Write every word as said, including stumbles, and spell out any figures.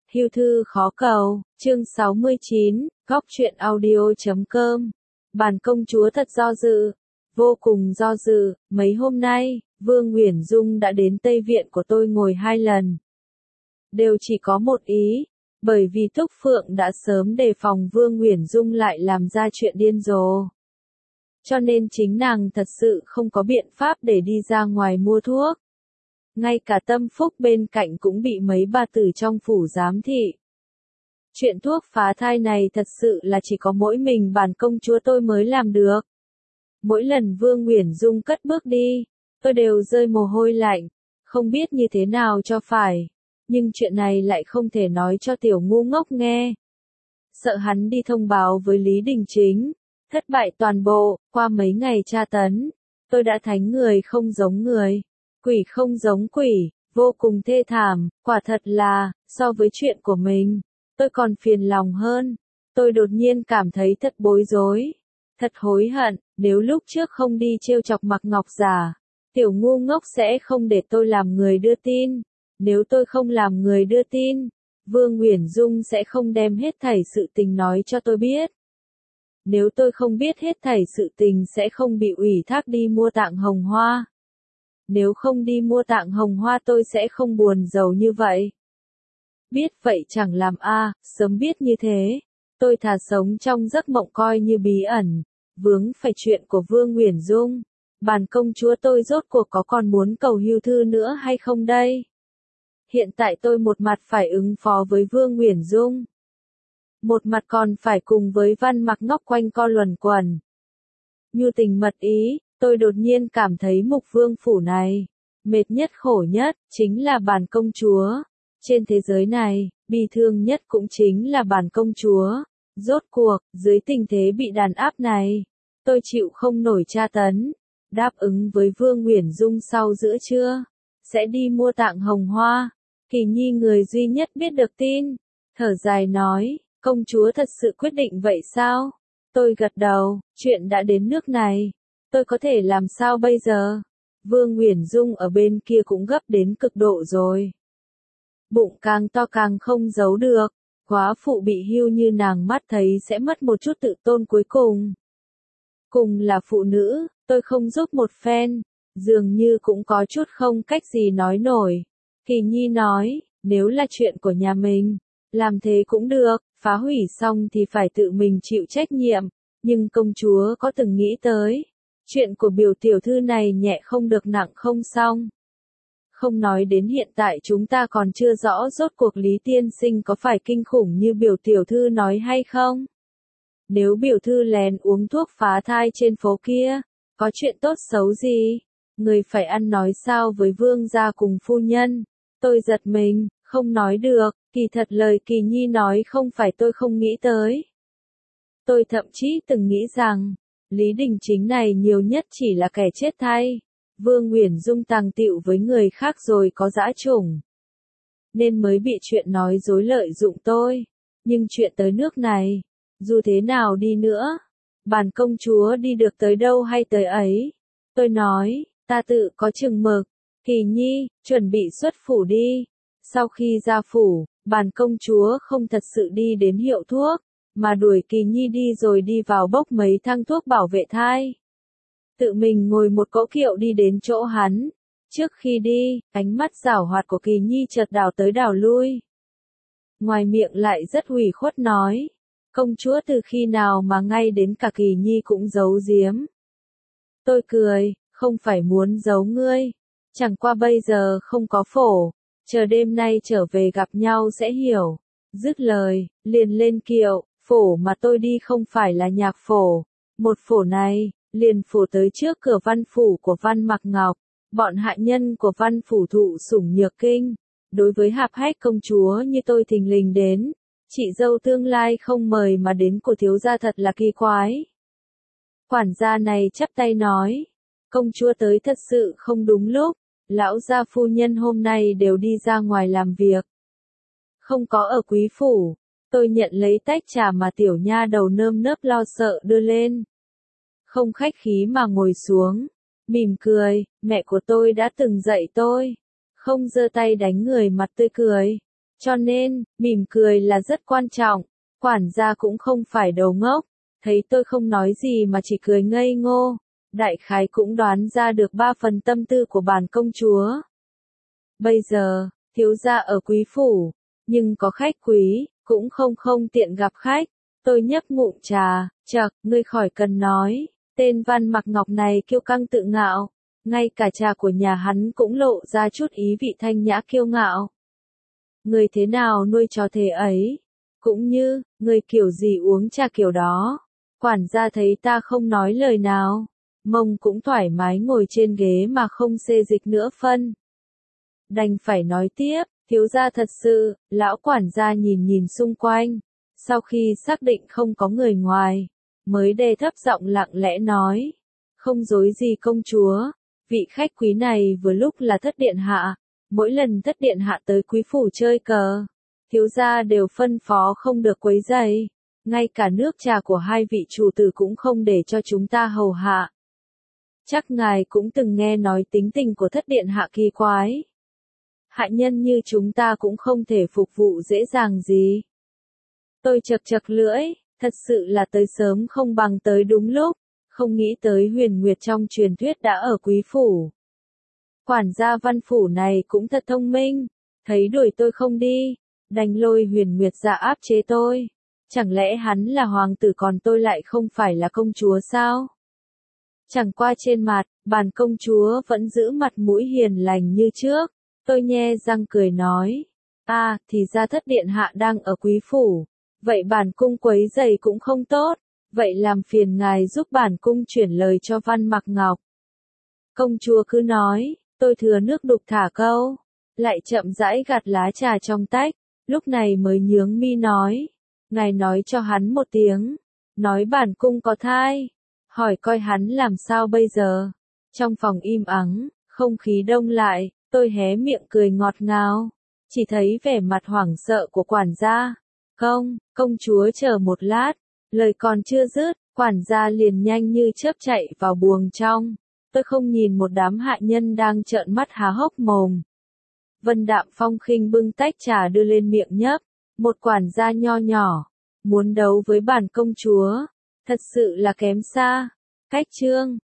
Hưu thư khó cầu, chương sáu mươi chín, góc truyện audio chấm com. Bản công chúa thật do dự, vô cùng do dự, mấy hôm nay, Vương Uyển Dung đã đến Tây Viện của tôi ngồi hai lần. Đều chỉ có một ý, bởi vì Thúc Phượng đã sớm đề phòng Vương Uyển Dung lại làm ra chuyện điên rồ. Cho nên chính nàng thật sự không có biện pháp để đi ra ngoài mua thuốc. Ngay cả Tâm Phúc bên cạnh cũng bị mấy bà tử trong phủ giám thị. Chuyện thuốc phá thai này thật sự là chỉ có mỗi mình bản công chúa tôi mới làm được. Mỗi lần Vương Uyển Dung cất bước đi, tôi đều rơi mồ hôi lạnh, không biết như thế nào cho phải. Nhưng chuyện này lại không thể nói cho tiểu ngu ngốc nghe. Sợ hắn đi thông báo với Lý Đình Chính, thất bại toàn bộ, qua mấy ngày tra tấn, tôi đã thánh người không giống người, quỷ không giống quỷ, vô cùng thê thảm, quả thật là, so với chuyện của mình, tôi còn phiền lòng hơn. Tôi đột nhiên cảm thấy thật bối rối, thật hối hận, nếu lúc trước không đi trêu chọc Mạc Ngọc Giả, tiểu ngu ngốc sẽ không để tôi làm người đưa tin. Nếu tôi không làm người đưa tin, Vương Uyển Dung sẽ không đem hết thảy sự tình nói cho tôi biết. Nếu tôi không biết hết thảy sự tình sẽ không bị ủy thác đi mua tạng hồng hoa. Nếu không đi mua tạng hồng hoa tôi sẽ không buồn giàu như vậy. Biết vậy chẳng làm a, à, sớm biết như thế, tôi thà sống trong giấc mộng coi như bí ẩn, vướng phải chuyện của Vương Uyển Dung. Bản công chúa tôi rốt cuộc có còn muốn cầu hưu thư nữa hay không đây? Hiện tại tôi một mặt phải ứng phó với Vương Uyển Dung, một mặt còn phải cùng với Văn Mặc Ngọc quanh co luẩn quẩn. Như tình mật ý, tôi đột nhiên cảm thấy Mục Vương phủ này, mệt nhất khổ nhất, chính là bản công chúa. Trên thế giới này, bi thương nhất cũng chính là bản công chúa. Rốt cuộc, dưới tình thế bị đàn áp này, tôi chịu không nổi tra tấn, đáp ứng với Vương Uyển Dung sau giữa trưa, sẽ đi mua tạng hồng hoa. Kỳ Nhi người duy nhất biết được tin, thở dài nói, công chúa thật sự quyết định vậy sao? Tôi gật đầu, chuyện đã đến nước này, tôi có thể làm sao bây giờ? Vương Uyển Dung ở bên kia cũng gấp đến cực độ rồi. Bụng càng to càng không giấu được, quá phụ bị hưu như nàng mắt thấy sẽ mất một chút tự tôn cuối cùng. Cùng là phụ nữ, tôi không giúp một phen, dường như cũng có chút không cách gì nói nổi. Kỳ Nhi nói, nếu là chuyện của nhà mình, làm thế cũng được, phá hủy xong thì phải tự mình chịu trách nhiệm, nhưng công chúa có từng nghĩ tới, chuyện của biểu tiểu thư này nhẹ không được nặng không xong. Không nói đến hiện tại chúng ta còn chưa rõ rốt cuộc Lý tiên sinh có phải kinh khủng như biểu tiểu thư nói hay không. Nếu biểu thư lén uống thuốc phá thai trên phố kia, có chuyện tốt xấu gì? Người phải ăn nói sao với vương gia cùng phu nhân? Tôi giật mình, không nói được, kỳ thật lời Kỳ Nhi nói không phải tôi không nghĩ tới. Tôi thậm chí từng nghĩ rằng, Lý Đình Chính này nhiều nhất chỉ là kẻ chết thay. Vương Uyển Dung tàng tựu với người khác rồi có dã chủng, nên mới bị chuyện nói dối lợi dụng tôi. Nhưng chuyện tới nước này, dù thế nào đi nữa, bản công chúa đi được tới đâu hay tới ấy. Tôi nói, ta tự có chừng mực. Kỳ Nhi, chuẩn bị xuất phủ đi. Sau khi ra phủ, bản công chúa không thật sự đi đến hiệu thuốc, mà đuổi Kỳ Nhi đi rồi đi vào bốc mấy thang thuốc bảo vệ thai. Tự mình ngồi một cỗ kiệu đi đến chỗ hắn. Trước khi đi, ánh mắt giảo hoạt của Kỳ Nhi chợt đảo tới đảo lui. Ngoài miệng lại rất ủy khuất nói, công chúa từ khi nào mà ngay đến cả Kỳ Nhi cũng giấu giếm. Tôi cười, không phải muốn giấu ngươi, chẳng qua bây giờ không có phổ, chờ đêm nay trở về gặp nhau sẽ hiểu. Dứt lời, liền lên kiệu, phổ mà tôi đi không phải là nhạc phổ, một phổ này, liền phổ tới trước cửa văn phủ của Văn Mặc Ngọc. Bọn hạ nhân của văn phủ thụ sủng nhược kinh, đối với hạp hách công chúa như tôi thình lình đến, chị dâu tương lai không mời mà đến của thiếu gia thật là kỳ quái. Quản gia này chắp tay nói, công chúa tới thật sự không đúng lúc, lão gia phu nhân hôm nay đều đi ra ngoài làm việc, không có ở quý phủ. Tôi nhận lấy tách trà mà tiểu nha đầu nơm nớp lo sợ đưa lên, không khách khí mà ngồi xuống, mỉm cười, mẹ của tôi đã từng dạy tôi, không giơ tay đánh người mặt tươi cười. Cho nên, mỉm cười là rất quan trọng. Quản gia cũng không phải đầu ngốc, thấy tôi không nói gì mà chỉ cười ngây ngô, đại khái cũng đoán ra được ba phần tâm tư của bản công chúa. Bây giờ, thiếu gia ở quý phủ, nhưng có khách quý, cũng không không tiện gặp khách. Tôi nhấp ngụm trà, chậc, ngươi khỏi cần nói, tên Văn Mặc Ngọc này kiêu căng tự ngạo, ngay cả trà của nhà hắn cũng lộ ra chút ý vị thanh nhã kiêu ngạo. Người thế nào nuôi cho thế ấy? Cũng như, người kiểu gì uống trà kiểu đó. Quản gia thấy ta không nói lời nào, mông cũng thoải mái ngồi trên ghế mà không xê dịch nữa phân. Đành phải nói tiếp, thiếu gia thật sự, lão quản gia nhìn nhìn xung quanh, sau khi xác định không có người ngoài, mới đè thấp giọng lặng lẽ nói, không dối gì công chúa, vị khách quý này vừa lúc là thất điện hạ, mỗi lần thất điện hạ tới quý phủ chơi cờ, thiếu gia đều phân phó không được quấy rầy, ngay cả nước trà của hai vị chủ tử cũng không để cho chúng ta hầu hạ. Chắc ngài cũng từng nghe nói tính tình của thất điện hạ kỳ quái. Hạ nhân như chúng ta cũng không thể phục vụ dễ dàng gì. Tôi chật chật lưỡi, thật sự là tới sớm không bằng tới đúng lúc, không nghĩ tới Huyền Nguyệt trong truyền thuyết đã ở quý phủ. Quản gia Văn phủ này cũng thật thông minh, thấy đuổi tôi không đi, đành lôi Huyền Nguyệt ra áp chế tôi. Chẳng lẽ hắn là hoàng tử còn tôi lại không phải là công chúa sao? Chẳng qua trên mặt, bản công chúa vẫn giữ mặt mũi hiền lành như trước. Tôi nhe răng cười nói, à, thì ra thất điện hạ đang ở quý phủ, vậy bản cung quấy giày cũng không tốt, vậy làm phiền ngài giúp bản cung chuyển lời cho Văn Mặc Ngọc. Công chúa cứ nói, tôi thừa nước đục thả câu, lại chậm rãi gạt lá trà trong tách, lúc này mới nhướng mi nói, ngài nói cho hắn một tiếng, nói bản cung có thai, hỏi coi hắn làm sao bây giờ. Trong phòng im ắng, không khí đông lại. Tôi hé miệng cười ngọt ngào, chỉ thấy vẻ mặt hoảng sợ của quản gia. Công, công chúa chờ một lát, lời còn chưa dứt, quản gia liền nhanh như chớp chạy vào buồng trong. Tôi không nhìn một đám hạ nhân đang trợn mắt há hốc mồm. Vân Đạm Phong khinh bưng tách trà đưa lên miệng nhấp, một quản gia nho nhỏ, muốn đấu với bản công chúa, thật sự là kém xa. Cách chương